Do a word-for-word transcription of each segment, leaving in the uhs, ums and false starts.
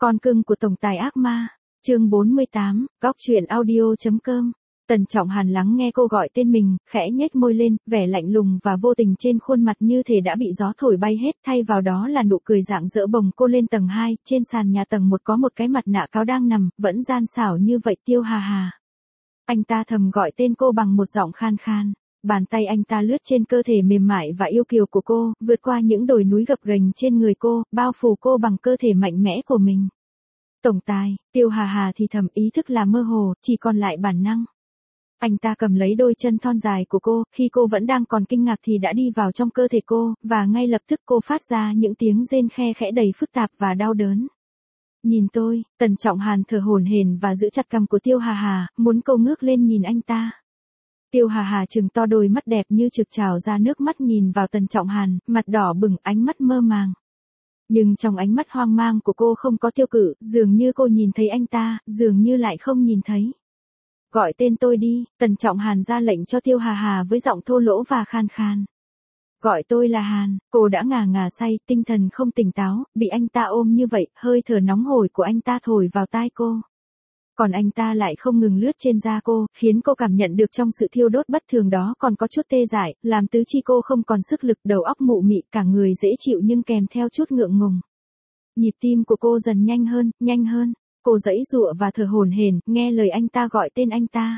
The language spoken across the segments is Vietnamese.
Con cưng của tổng tài ác ma, chương bốn mươi tám, góc truyện audio.com. Tần Trọng Hàn lắng nghe cô gọi tên mình, khẽ nhếch môi lên, vẻ lạnh lùng và vô tình trên khuôn mặt như thể đã bị gió thổi bay hết, thay vào đó là nụ cười rạng rỡ. Bồng cô lên tầng hai, trên sàn nhà tầng một có một cái mặt nạ cáo đang nằm, vẫn gian xảo như vậy. Tiêu Hà Hà. Anh ta thầm gọi tên cô bằng một giọng khan khan. Bàn tay anh ta lướt trên cơ thể mềm mại và yêu kiều của cô, vượt qua những đồi núi gập ghềnh trên người cô, bao phủ cô bằng cơ thể mạnh mẽ của mình. Tổng tài, Tiêu Hà Hà thì thầm, ý thức là mơ hồ, chỉ còn lại bản năng. Anh ta cầm lấy đôi chân thon dài của cô, khi cô vẫn đang còn kinh ngạc thì đã đi vào trong cơ thể cô, và ngay lập tức cô phát ra những tiếng rên khe khẽ đầy phức tạp và đau đớn. Nhìn tôi, Tần Trọng Hàn thở hổn hển và giữ chặt cằm của Tiêu Hà Hà, muốn cô ngước lên nhìn anh ta. Tiêu Hà Hà trừng to đôi mắt đẹp như trực trào ra nước mắt nhìn vào Tần Trọng Hàn, mặt đỏ bừng, ánh mắt mơ màng. Nhưng trong ánh mắt hoang mang của cô không có tiêu cự, dường như cô nhìn thấy anh ta, dường như lại không nhìn thấy. Gọi tên tôi đi, Tần Trọng Hàn ra lệnh cho Tiêu Hà Hà với giọng thô lỗ và khan khan. Gọi tôi là Hàn. Cô đã ngà ngà say, tinh thần không tỉnh táo, bị anh ta ôm như vậy, hơi thở nóng hổi của anh ta thổi vào tai cô. Còn anh ta lại không ngừng lướt trên da cô, khiến cô cảm nhận được trong sự thiêu đốt bất thường đó còn có chút tê dại, làm tứ chi cô không còn sức lực, đầu óc mụ mị, cả người dễ chịu nhưng kèm theo chút ngượng ngùng. Nhịp tim của cô dần nhanh hơn, nhanh hơn. Cô giãy giụa và thở hổn hển, nghe lời anh ta gọi tên anh ta.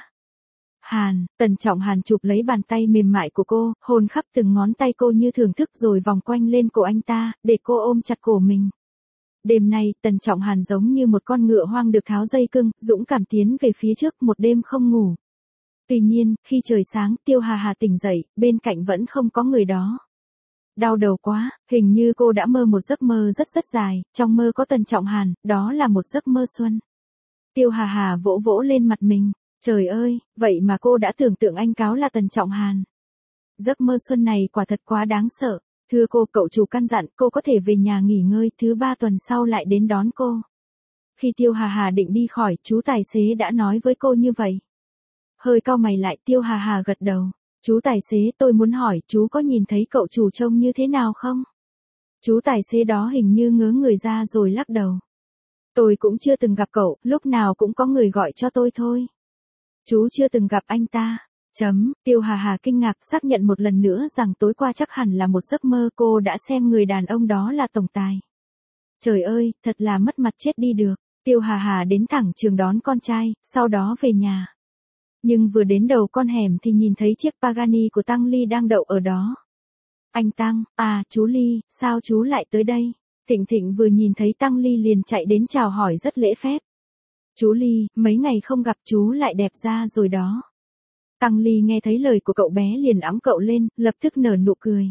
Hàn, Tần Trọng Hàn chụp lấy bàn tay mềm mại của cô, hôn khắp từng ngón tay cô như thưởng thức rồi vòng quanh lên cổ anh ta, để cô ôm chặt cổ mình. Đêm nay, Tần Trọng Hàn giống như một con ngựa hoang được tháo dây cưng, dũng cảm tiến về phía trước, một đêm không ngủ. Tuy nhiên, khi trời sáng, Tiêu Hà Hà tỉnh dậy, bên cạnh vẫn không có người đó. Đau đầu quá, hình như cô đã mơ một giấc mơ rất rất dài, trong mơ có Tần Trọng Hàn, đó là một giấc mơ xuân. Tiêu Hà Hà vỗ vỗ lên mặt mình, trời ơi, vậy mà cô đã tưởng tượng anh cáo là Tần Trọng Hàn. Giấc mơ xuân này quả thật quá đáng sợ. Thưa cô, cậu chủ căn dặn cô có thể về nhà nghỉ ngơi, thứ ba tuần sau lại đến đón cô. Khi Tiêu Hà Hà định đi khỏi, chú tài xế đã nói với cô như vậy. Hơi cau mày lại, Tiêu Hà Hà gật đầu. Chú tài xế, tôi muốn hỏi, chú có nhìn thấy cậu chủ trông như thế nào không? Chú tài xế đó hình như ngớ người ra rồi lắc đầu. Tôi cũng chưa từng gặp cậu, lúc nào cũng có người gọi cho tôi thôi. Chú chưa từng gặp anh ta. Chấm, Tiêu Hà Hà kinh ngạc xác nhận một lần nữa rằng tối qua chắc hẳn là một giấc mơ, cô đã xem người đàn ông đó là tổng tài. Trời ơi, thật là mất mặt chết đi được. Tiêu Hà Hà đến thẳng trường đón con trai, sau đó về nhà. Nhưng vừa đến đầu con hẻm thì nhìn thấy chiếc Pagani của Tăng Ly đang đậu ở đó. Anh Tăng, à, chú Ly, sao chú lại tới đây? Thịnh Thịnh vừa nhìn thấy Tăng Ly liền chạy đến chào hỏi rất lễ phép. Chú Ly, mấy ngày không gặp chú lại đẹp ra rồi đó. Tăng Ly nghe thấy lời của cậu bé liền ẵm cậu lên, lập tức nở nụ cười.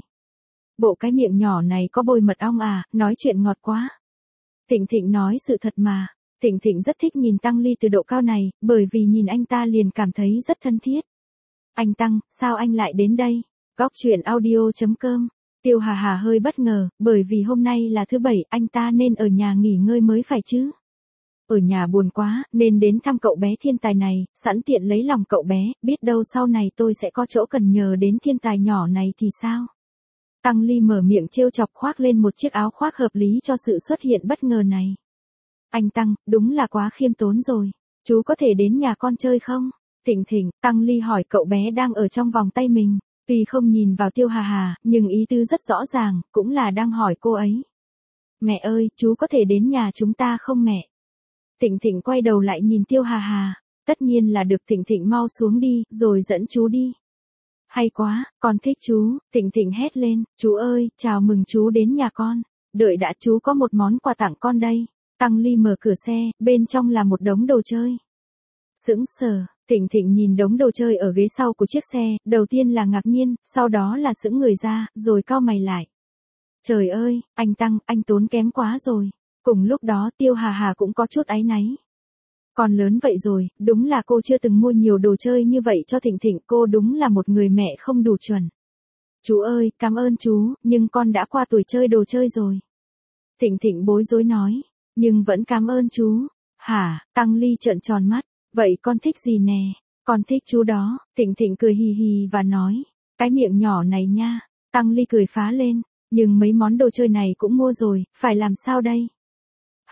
Bộ cái miệng nhỏ này có bôi mật ong à, nói chuyện ngọt quá. Thịnh Thịnh nói sự thật mà. Thịnh Thịnh rất thích nhìn Tăng Ly từ độ cao này, bởi vì nhìn anh ta liền cảm thấy rất thân thiết. Anh Tăng, sao anh lại đến đây? Góc truyện audio.com. Tiêu Hà Hà hơi bất ngờ, bởi vì hôm nay là thứ bảy, anh ta nên ở nhà nghỉ ngơi mới phải chứ. Ở nhà buồn quá, nên đến thăm cậu bé thiên tài này, sẵn tiện lấy lòng cậu bé, biết đâu sau này tôi sẽ có chỗ cần nhờ đến thiên tài nhỏ này thì sao? Tăng Ly mở miệng trêu chọc, khoác lên một chiếc áo khoác hợp lý cho sự xuất hiện bất ngờ này. Anh Tăng, đúng là quá khiêm tốn rồi. Chú có thể đến nhà con chơi không? Thịnh Thịnh, Tăng Ly hỏi cậu bé đang ở trong vòng tay mình. Tuy không nhìn vào Tiêu Hà Hà, nhưng ý tứ rất rõ ràng, cũng là đang hỏi cô ấy. Mẹ ơi, chú có thể đến nhà chúng ta không mẹ? Thịnh Thịnh quay đầu lại nhìn Tiêu Hà Hà. Tất nhiên là được. Thịnh Thịnh mau xuống đi, rồi dẫn chú đi. Hay quá, con thích chú. Thịnh Thịnh hét lên, chú ơi, chào mừng chú đến nhà con. Đợi đã, chú có một món quà tặng con đây. Tăng Ly mở cửa xe, bên trong là một đống đồ chơi. Sững sờ, Thịnh Thịnh nhìn đống đồ chơi ở ghế sau của chiếc xe, đầu tiên là ngạc nhiên, sau đó là sững người ra, rồi cau mày lại. Trời ơi, anh Tăng, anh tốn kém quá rồi. Cùng lúc đó Tiêu Hà Hà cũng có chút áy náy. Con lớn vậy rồi, đúng là cô chưa từng mua nhiều đồ chơi như vậy cho Thịnh Thịnh, cô đúng là một người mẹ không đủ chuẩn. Chú ơi, cảm ơn chú, nhưng con đã qua tuổi chơi đồ chơi rồi. Thịnh Thịnh bối rối nói, nhưng vẫn cảm ơn chú. Hả? Tăng Ly trợn tròn mắt, vậy con thích gì nè? Con thích chú đó. Thịnh Thịnh cười hì hì và nói, cái miệng nhỏ này nha. Tăng Ly cười phá lên, nhưng mấy món đồ chơi này cũng mua rồi, phải làm sao đây?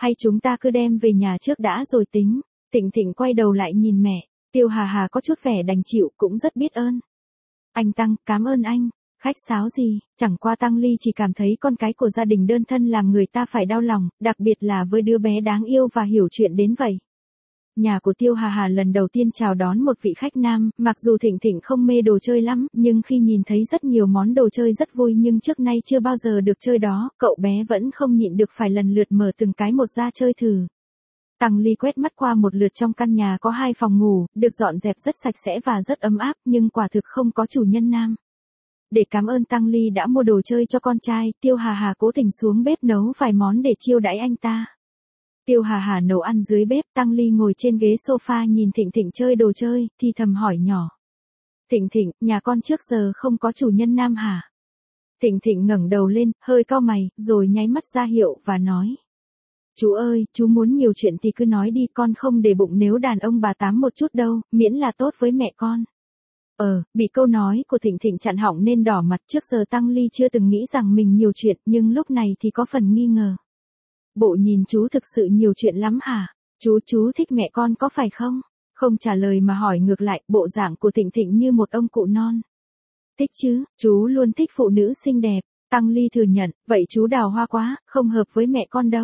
hay chúng ta cứ đem về nhà trước đã rồi tính. Thịnh Thịnh quay đầu lại nhìn mẹ, Tiêu Hà Hà có chút vẻ đành chịu cũng rất biết ơn. Anh Tăng, cảm ơn anh. Khách sáo gì, chẳng qua Tăng Ly chỉ cảm thấy con cái của gia đình đơn thân làm người ta phải đau lòng, đặc biệt là với đứa bé đáng yêu và hiểu chuyện đến vậy. Nhà của Tiêu Hà Hà lần đầu tiên chào đón một vị khách nam, mặc dù Thịnh Thịnh không mê đồ chơi lắm, nhưng khi nhìn thấy rất nhiều món đồ chơi rất vui nhưng trước nay chưa bao giờ được chơi đó, cậu bé vẫn không nhịn được phải lần lượt mở từng cái một ra chơi thử. Tăng Ly quét mắt qua một lượt trong căn nhà có hai phòng ngủ, được dọn dẹp rất sạch sẽ và rất ấm áp, nhưng quả thực không có chủ nhân nam. Để cảm ơn Tăng Ly đã mua đồ chơi cho con trai, Tiêu Hà Hà cố tình xuống bếp nấu vài món để chiêu đãi anh ta. Tiêu Hà Hà nấu ăn dưới bếp, Tăng Ly ngồi trên ghế sofa nhìn Thịnh Thịnh chơi đồ chơi, thì thầm hỏi nhỏ. Thịnh Thịnh, nhà con trước giờ không có chủ nhân nam hả? Thịnh Thịnh ngẩng đầu lên, hơi cau mày, rồi nháy mắt ra hiệu và nói. Chú ơi, chú muốn nhiều chuyện thì cứ nói đi, con không để bụng nếu đàn ông bà tám một chút đâu, miễn là tốt với mẹ con. Ờ, bị câu nói của Thịnh Thịnh chặn họng nên đỏ mặt. Trước giờ Tăng Ly chưa từng nghĩ rằng mình nhiều chuyện, nhưng lúc này thì có phần nghi ngờ. Bộ nhìn chú thực sự nhiều chuyện lắm hả? Chú, chú thích mẹ con có phải không? Không trả lời mà hỏi ngược lại, bộ dạng của Thịnh Thịnh như một ông cụ non. Thích chứ, chú luôn thích phụ nữ xinh đẹp. Tăng Ly thừa nhận, vậy chú đào hoa quá, không hợp với mẹ con đâu.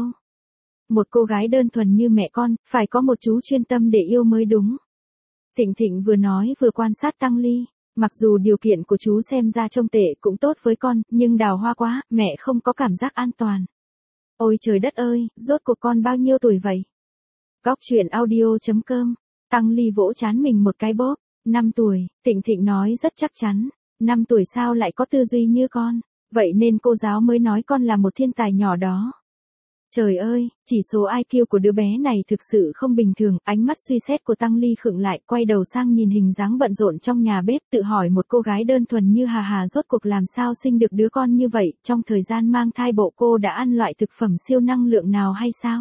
Một cô gái đơn thuần như mẹ con, phải có một chú chuyên tâm để yêu mới đúng. Thịnh Thịnh vừa nói vừa quan sát Tăng Ly. Mặc dù điều kiện của chú xem ra trông tệ cũng tốt với con, nhưng đào hoa quá, mẹ không có cảm giác an toàn. Ôi trời đất ơi, rốt cuộc con bao nhiêu tuổi vậy? Góc truyện audio chấm com. Tăng Ly vỗ trán mình một cái bóp. năm tuổi, Thịnh Thịnh nói rất chắc chắn. năm tuổi sao lại có tư duy như con? Vậy nên cô giáo mới nói con là một thiên tài nhỏ đó. Trời ơi, chỉ số i kiu của đứa bé này thực sự không bình thường. Ánh mắt suy xét của Tăng Ly khựng lại, quay đầu sang nhìn hình dáng bận rộn trong nhà bếp, tự hỏi một cô gái đơn thuần như Hà Hà rốt cuộc làm sao sinh được đứa con như vậy. Trong thời gian mang thai bộ cô đã ăn loại thực phẩm siêu năng lượng nào hay sao?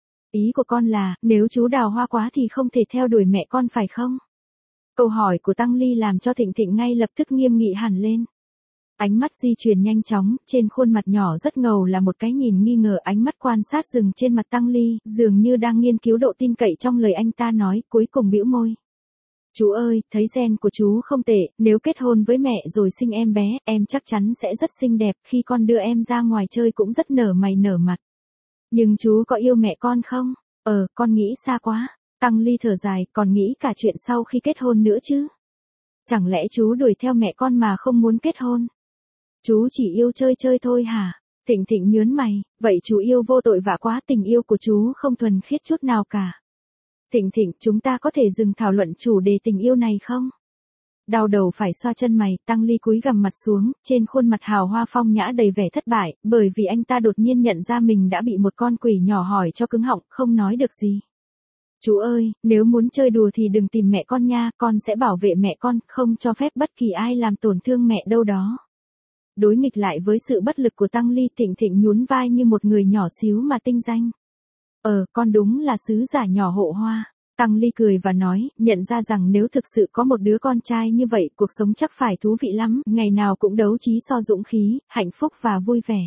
Ý của con là, nếu chú đào hoa quá thì không thể theo đuổi mẹ con phải không? Câu hỏi của Tăng Ly làm cho Thịnh Thịnh ngay lập tức nghiêm nghị hẳn lên. Ánh mắt di chuyển nhanh chóng, trên khuôn mặt nhỏ rất ngầu là một cái nhìn nghi ngờ. Ánh mắt quan sát dừng trên mặt Tăng Ly, dường như đang nghiên cứu độ tin cậy trong lời anh ta nói, cuối cùng bĩu môi. Chú ơi, thấy gen của chú không tệ, nếu kết hôn với mẹ rồi sinh em bé, em chắc chắn sẽ rất xinh đẹp, khi con đưa em ra ngoài chơi cũng rất nở mày nở mặt. Nhưng chú có yêu mẹ con không? Ờ, con nghĩ xa quá. Tăng Ly thở dài, còn nghĩ cả chuyện sau khi kết hôn nữa chứ. Chẳng lẽ chú đuổi theo mẹ con mà không muốn kết hôn? Chú chỉ yêu chơi chơi thôi hả? Thịnh Thịnh nhớn mày, vậy chú yêu vô tội vạ quá, tình yêu của chú không thuần khiết chút nào cả. Thịnh Thịnh, chúng ta có thể dừng thảo luận chủ đề tình yêu này không? Đau đầu phải xoa chân mày, Tăng Ly cúi gằm mặt xuống, trên khuôn mặt hào hoa phong nhã đầy vẻ thất bại, bởi vì anh ta đột nhiên nhận ra mình đã bị một con quỷ nhỏ hỏi cho cứng họng, không nói được gì. Chú ơi, nếu muốn chơi đùa thì đừng tìm mẹ con nha, con sẽ bảo vệ mẹ con, không cho phép bất kỳ ai làm tổn thương mẹ đâu đó. Đối nghịch lại với sự bất lực của Tăng Ly, Thịnh Thịnh nhún vai như một người nhỏ xíu mà tinh danh. Ờ, con đúng là sứ giả nhỏ hộ hoa. Tăng Ly cười và nói, nhận ra rằng nếu thực sự có một đứa con trai như vậy, cuộc sống chắc phải thú vị lắm, ngày nào cũng đấu trí so dũng khí, hạnh phúc và vui vẻ.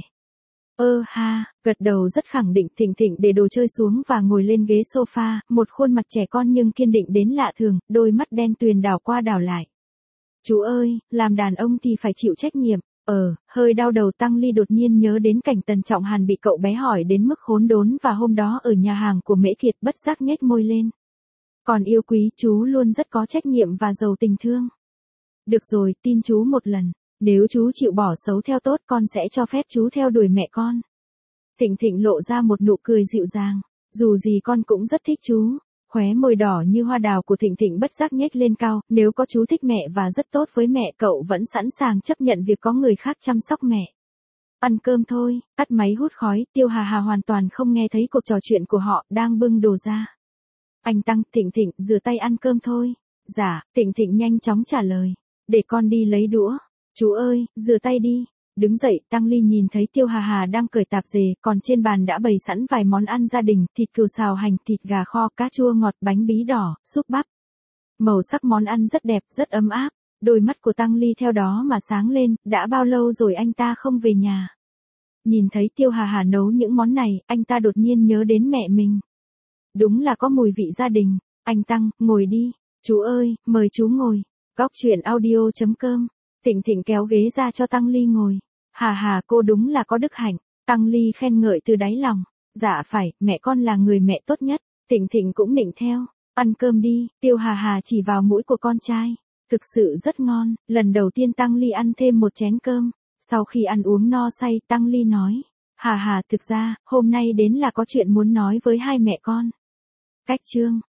Ơ ha, gật đầu rất khẳng định. Thịnh Thịnh để đồ chơi xuống và ngồi lên ghế sofa, một khuôn mặt trẻ con nhưng kiên định đến lạ thường, đôi mắt đen tuyền đảo qua đảo lại. Chú ơi, làm đàn ông thì phải chịu trách nhiệm. Ờ, hơi đau đầu. Tăng Ly đột nhiên nhớ đến cảnh Tần Trọng Hàn bị cậu bé hỏi đến mức khốn đốn và hôm đó ở nhà hàng của Mễ Kiệt, bất giác nhếch môi lên. Còn yêu quý, chú luôn rất có trách nhiệm và giàu tình thương. Được rồi, tin chú một lần. Nếu chú chịu bỏ xấu theo tốt, con sẽ cho phép chú theo đuổi mẹ con. Thịnh Thịnh lộ ra một nụ cười dịu dàng. Dù gì con cũng rất thích chú. Khóe môi đỏ như hoa đào của Thịnh Thịnh bất giác nhếch lên cao, nếu có chú thích mẹ và rất tốt với mẹ, cậu vẫn sẵn sàng chấp nhận việc có người khác chăm sóc mẹ. Ăn cơm thôi. Tắt máy hút khói, Tiêu Hà Hà hoàn toàn không nghe thấy cuộc trò chuyện của họ, đang bưng đồ ra. Anh Tăng, Thịnh Thịnh, rửa tay ăn cơm thôi. Dạ, Thịnh Thịnh nhanh chóng trả lời. Để con đi lấy đũa. Chú ơi, rửa tay đi. Đứng dậy, Tăng Ly nhìn thấy Tiêu Hà Hà đang cởi tạp dề, còn trên bàn đã bày sẵn vài món ăn gia đình, thịt cừu xào hành, thịt gà kho, cá chua ngọt, bánh bí đỏ, súp bắp. Màu sắc món ăn rất đẹp, rất ấm áp. Đôi mắt của Tăng Ly theo đó mà sáng lên, đã bao lâu rồi anh ta không về nhà? Nhìn thấy Tiêu Hà Hà nấu những món này, anh ta đột nhiên nhớ đến mẹ mình. Đúng là có mùi vị gia đình. Anh Tăng, ngồi đi. Chú ơi, mời chú ngồi. Góc chuyện audio chấm com. Thịnh Thịnh kéo ghế ra cho Tăng Ly ngồi. Hà Hà, cô đúng là có đức hạnh. Tăng Ly khen ngợi từ đáy lòng. Dạ phải, mẹ con là người mẹ tốt nhất. Thịnh Thịnh cũng nịnh theo. Ăn cơm đi. Tiêu Hà Hà chỉ vào mũi của con trai. Thực sự rất ngon. Lần đầu tiên Tăng Ly ăn thêm một chén cơm. Sau khi ăn uống no say, Tăng Ly nói. Hà Hà, thực ra, hôm nay đến là có chuyện muốn nói với hai mẹ con. Cách chương.